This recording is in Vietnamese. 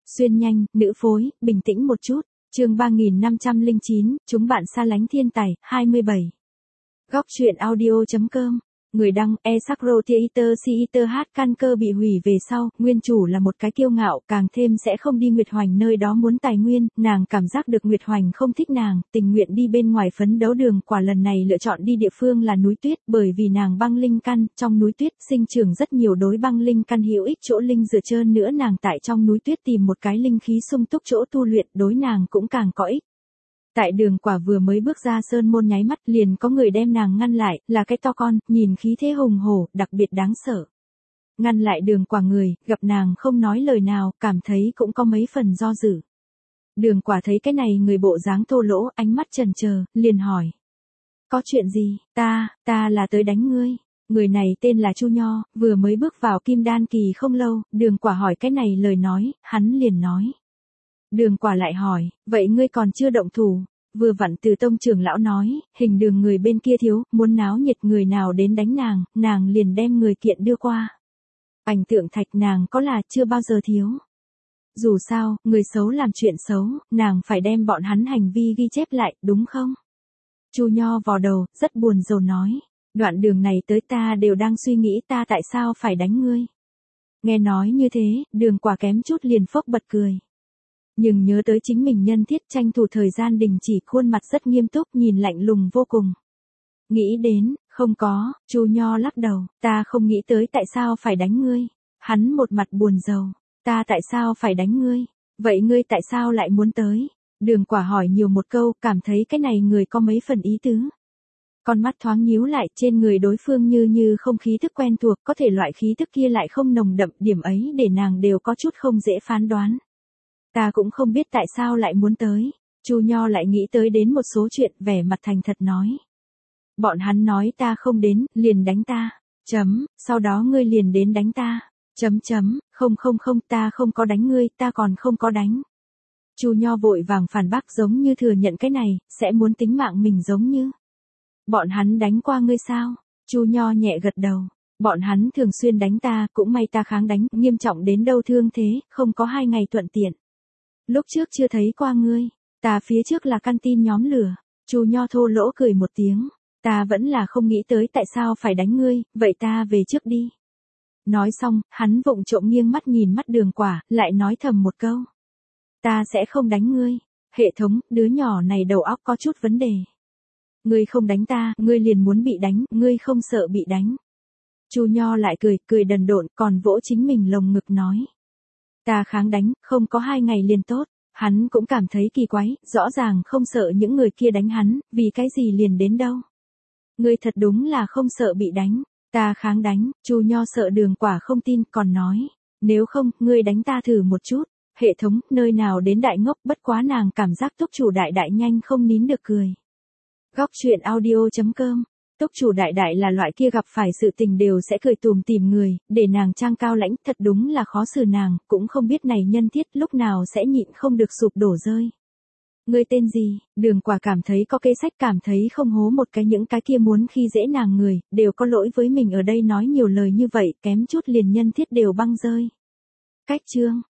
Xuyên nhanh, nữ phối, bình tĩnh một chút. Chương 3509, chúng bạn xa lánh thiên tài, 27. Góc truyện audio.com. Người đăng, Esakro Theater hát căn cơ bị hủy về sau, nguyên chủ là một cái kiêu ngạo, càng thêm sẽ không đi Nguyệt Hoành nơi đó muốn tài nguyên, nàng cảm giác được Nguyệt Hoành không thích nàng, tình nguyện đi bên ngoài phấn đấu Đường Quả lần này lựa chọn đi địa phương là núi tuyết, bởi vì nàng băng linh căn, trong núi tuyết sinh trưởng rất nhiều đối băng linh căn hữu ích chỗ linh dựa trơn nữa nàng tại trong núi tuyết tìm một cái linh khí sung túc chỗ tu luyện đối nàng cũng càng có ích. Tại Đường Quả vừa mới bước ra sơn môn nháy mắt liền có người đem nàng ngăn lại, là cái to con, nhìn khí thế hùng hổ, đặc biệt đáng sợ. Ngăn lại Đường Quả người, gặp nàng không nói lời nào, cảm thấy cũng có mấy phần do dự. Đường Quả thấy cái này người bộ dáng thô lỗ, ánh mắt chần chờ, liền hỏi. Có chuyện gì, ta là tới đánh ngươi. Người này tên là Chu Nho, vừa mới bước vào Kim Đan kỳ không lâu, Đường Quả hỏi cái này lời nói, hắn liền nói. Đường Quả lại hỏi, vậy ngươi còn chưa động thủ? Vừa vặn Từ Tông trưởng lão nói, hình Đường người bên kia thiếu, muốn náo nhiệt người nào đến đánh nàng liền đem người kiện đưa qua. Ảnh tượng thạch nàng có là chưa bao giờ thiếu. Dù sao, người xấu làm chuyện xấu, nàng phải đem bọn hắn hành vi ghi chép lại, đúng không? Chu Nho vò đầu, rất buồn rầu nói, đoạn đường này tới ta đều đang suy nghĩ ta tại sao phải đánh ngươi. Nghe nói như thế, Đường Quả kém chút liền phốc bật cười. Nhưng nhớ tới chính mình nhân thiết tranh thủ thời gian đình chỉ, khuôn mặt rất nghiêm túc nhìn lạnh lùng vô cùng. Nghĩ đến, không có, Chu Nho lắc đầu, ta không nghĩ tới tại sao phải đánh ngươi. Hắn một mặt buồn rầu, ta tại sao phải đánh ngươi, vậy ngươi tại sao lại muốn tới? Đường Quả hỏi nhiều một câu, cảm thấy cái này người có mấy phần ý tứ. Con mắt thoáng nhíu lại, trên người đối phương như không khí thức quen thuộc, có thể loại khí thức kia lại không nồng đậm, điểm ấy để nàng đều có chút không dễ phán đoán. Ta cũng không biết tại sao lại muốn tới. Chu Nho lại nghĩ tới đến một số chuyện, vẻ mặt thành thật nói. Bọn hắn nói ta không đến, liền đánh ta. Sau đó ngươi liền đến đánh ta. Không, ta không có đánh ngươi, ta còn không có đánh. Chu Nho vội vàng phản bác giống như thừa nhận cái này, sẽ muốn tính mạng mình giống như. Bọn hắn đánh qua ngươi sao? Chu Nho nhẹ gật đầu. Bọn hắn thường xuyên đánh ta, cũng may ta kháng đánh, nghiêm trọng đến đâu thương thế, không có 2 ngày thuận tiện. Lúc trước chưa thấy qua ngươi, ta phía trước là căn tin nhóm lửa. Chu Nho thô lỗ cười một tiếng, ta vẫn là không nghĩ tới tại sao phải đánh ngươi, vậy ta về trước đi. Nói xong, hắn vụng trộm nghiêng mắt nhìn mắt Đường Quả, lại nói thầm một câu. Ta sẽ không đánh ngươi. Hệ thống, đứa nhỏ này đầu óc có chút vấn đề. Ngươi không đánh ta, ngươi liền muốn bị đánh, ngươi không sợ bị đánh. Chu Nho lại cười đần độn, còn vỗ chính mình lồng ngực nói. Ta kháng đánh, không có 2 ngày liền tốt. Hắn cũng cảm thấy kỳ quái, rõ ràng không sợ những người kia đánh hắn, vì cái gì liền đến đâu. Ngươi thật đúng là không sợ bị đánh. Ta kháng đánh, Chu Nho sợ Đường Quả không tin, còn nói. Nếu không, ngươi đánh ta thử một chút. Hệ thống, nơi nào đến đại ngốc, bất quá nàng cảm giác túc chủ đại nhanh không nín được cười. Góc truyện audio.com. Túc chủ đại là loại kia gặp phải sự tình đều sẽ cười tùm tìm người, để nàng trang cao lãnh, thật đúng là khó xử nàng, cũng không biết này nhân thiết lúc nào sẽ nhịn không được sụp đổ rơi. Ngươi tên gì? Đường Quả cảm thấy có kế sách, cảm thấy không hố một cái những cái kia muốn khi dễ nàng người, đều có lỗi với mình ở đây nói nhiều lời như vậy, kém chút liền nhân thiết đều băng rơi. Cách chương.